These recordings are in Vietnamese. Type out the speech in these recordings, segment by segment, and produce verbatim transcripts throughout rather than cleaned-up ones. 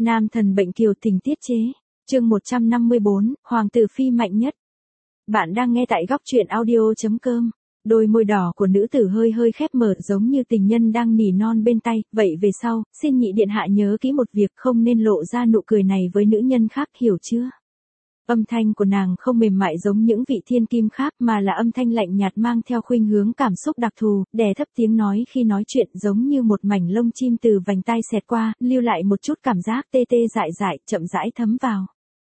Nam thần bệnh kiều tình tiết chế. Chương một trăm năm mươi bốn, Hoàng tử phi mạnh nhất. Bạn đang nghe tại góc truyện audio chấm com. Đôi môi đỏ của nữ tử hơi hơi khép mở giống như tình nhân đang nỉ non bên tay, vậy về sau, xin nhị điện hạ nhớ kỹ một việc, không nên lộ ra nụ cười này với nữ nhân khác, hiểu chưa? Âm thanh của nàng không mềm mại giống những vị thiên kim khác mà là âm thanh lạnh nhạt mang theo khuynh hướng cảm xúc đặc thù, đè thấp tiếng nói khi nói chuyện giống như một mảnh lông chim từ vành tai xẹt qua, lưu lại một chút cảm giác tê tê dại dại, chậm rãi thấm vào.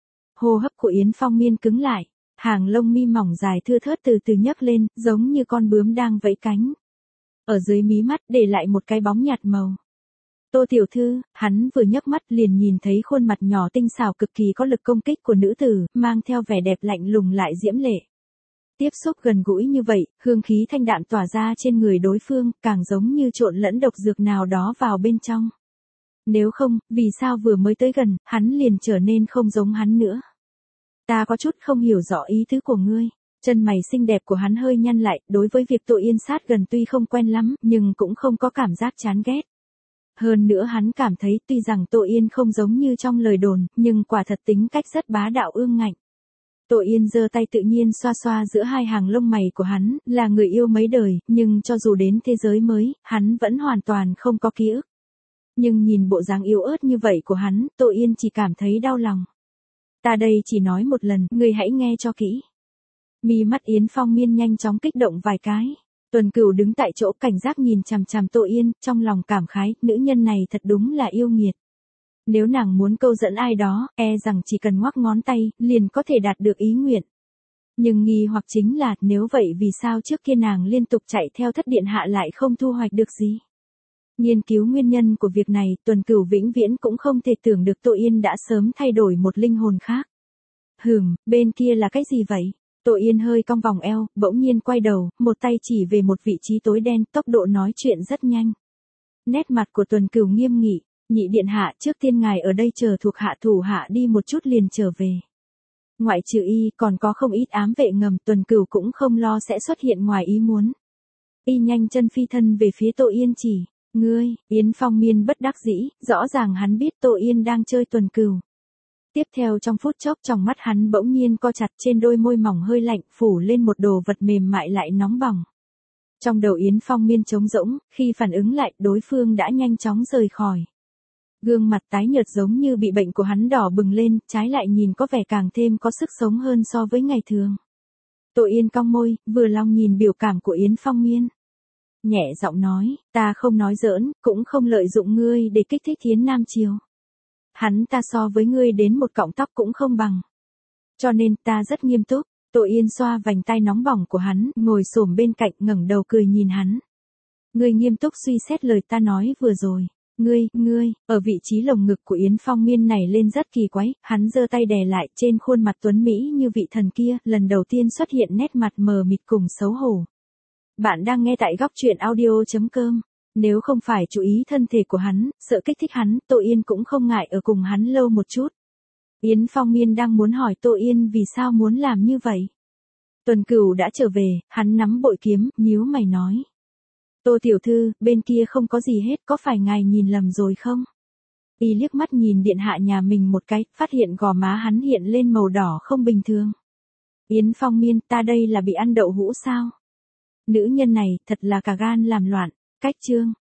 Hô hấp của Yến Phong Miên cứng lại, hàng lông mi mỏng dài thưa thớt từ từ nhấc lên, giống như con bướm đang vẫy cánh. Ở dưới mí mắt để lại một cái bóng nhạt màu. Tô tiểu thư, hắn vừa nhấc mắt liền nhìn thấy khuôn mặt nhỏ tinh xảo cực kỳ có lực công kích của nữ tử, mang theo vẻ đẹp lạnh lùng lại diễm lệ. Tiếp xúc gần gũi như vậy, hương khí thanh đạm tỏa ra trên người đối phương, càng giống như trộn lẫn độc dược nào đó vào bên trong. Nếu không, vì sao vừa mới tới gần, hắn liền trở nên không giống hắn nữa? Ta có chút không hiểu rõ ý tứ của ngươi. Chân mày xinh đẹp của hắn hơi nhăn lại, đối với việc Tô Yên sát gần tuy không quen lắm, nhưng cũng không có cảm giác chán ghét. Hơn nữa hắn cảm thấy tuy rằng Tô Yên không giống như trong lời đồn, nhưng quả thật tính cách rất bá đạo ương ngạnh. Tô Yên giơ tay tự nhiên xoa xoa giữa hai hàng lông mày của hắn, là người yêu mấy đời, nhưng cho dù đến thế giới mới, hắn vẫn hoàn toàn không có ký ức. Nhưng nhìn bộ dáng yếu ớt như vậy của hắn, Tô Yên chỉ cảm thấy đau lòng. Ta đây chỉ nói một lần, ngươi hãy nghe cho kỹ. Mi mắt Yến Phong Miên nhanh chóng kích động vài cái. Tuần Cửu đứng tại chỗ cảnh giác nhìn chằm chằm Tô Yên, trong lòng cảm khái, nữ nhân này thật đúng là yêu nghiệt. Nếu nàng muốn câu dẫn ai đó, e rằng chỉ cần ngoắc ngón tay, liền có thể đạt được ý nguyện. Nhưng nghi hoặc chính là, nếu vậy vì sao trước kia nàng liên tục chạy theo thất điện hạ lại không thu hoạch được gì? Nghiên cứu nguyên nhân của việc này, Tuần Cửu vĩnh viễn cũng không thể tưởng được Tô Yên đã sớm thay đổi một linh hồn khác. Hừm, bên kia là cái gì vậy? Tô Yên hơi cong vòng eo, bỗng nhiên quay đầu, một tay chỉ về một vị trí tối đen, tốc độ nói chuyện rất nhanh. Nét mặt của Tuần Cửu nghiêm nghị, nhị điện hạ, trước tiên ngài ở đây chờ thuộc hạ thủ hạ đi một chút liền trở về. Ngoại trừ y, còn có không ít ám vệ ngầm, Tuần Cửu cũng không lo sẽ xuất hiện ngoài ý muốn. Y nhanh chân phi thân về phía Tô Yên chỉ, ngươi, Yến Phong Miên bất đắc dĩ, rõ ràng hắn biết Tô Yên đang chơi Tuần Cửu. Tiếp theo trong phút chốc trong mắt hắn bỗng nhiên co chặt, trên đôi môi mỏng hơi lạnh, phủ lên một đồ vật mềm mại lại nóng bỏng. Trong đầu Yến Phong Miên trống rỗng, khi phản ứng lại, đối phương đã nhanh chóng rời khỏi. Gương mặt tái nhợt giống như bị bệnh của hắn đỏ bừng lên, trái lại nhìn có vẻ càng thêm có sức sống hơn so với ngày thường. Tô Yên cong môi, vừa lòng nhìn biểu cảm của Yến Phong Miên. Nhẹ giọng nói, ta không nói giỡn, cũng không lợi dụng ngươi để kích thích Thiến Nam Triều. Hắn ta so với ngươi đến một cọng tóc cũng không bằng. Cho nên ta rất nghiêm túc. Tô Yên xoa vành tai nóng bỏng của hắn, ngồi xổm bên cạnh ngẩng đầu cười nhìn hắn. Ngươi nghiêm túc suy xét lời ta nói vừa rồi. Ngươi, ngươi, ở vị trí lồng ngực của Yến Phong Miên này lên rất kỳ quái, hắn giơ tay đè lại, trên khuôn mặt tuấn Mỹ như vị thần kia, lần đầu tiên xuất hiện nét mặt mờ mịt cùng xấu hổ. Bạn đang nghe tại góc truyện audio chấm com. Nếu không phải chú ý thân thể của hắn, sợ kích thích hắn, Tô Yên cũng không ngại ở cùng hắn lâu một chút. Yến Phong Miên đang muốn hỏi Tô Yên vì sao muốn làm như vậy. Tuần Cửu đã trở về, hắn nắm bội kiếm, nhíu mày nói. Tô tiểu thư, bên kia không có gì hết, có phải ngài nhìn lầm rồi không? Y liếc mắt nhìn điện hạ nhà mình một cái, phát hiện gò má hắn hiện lên màu đỏ không bình thường. Yến Phong Miên, ta đây là bị ăn đậu hũ sao? Nữ nhân này, thật là cả gan làm loạn. Cách chương,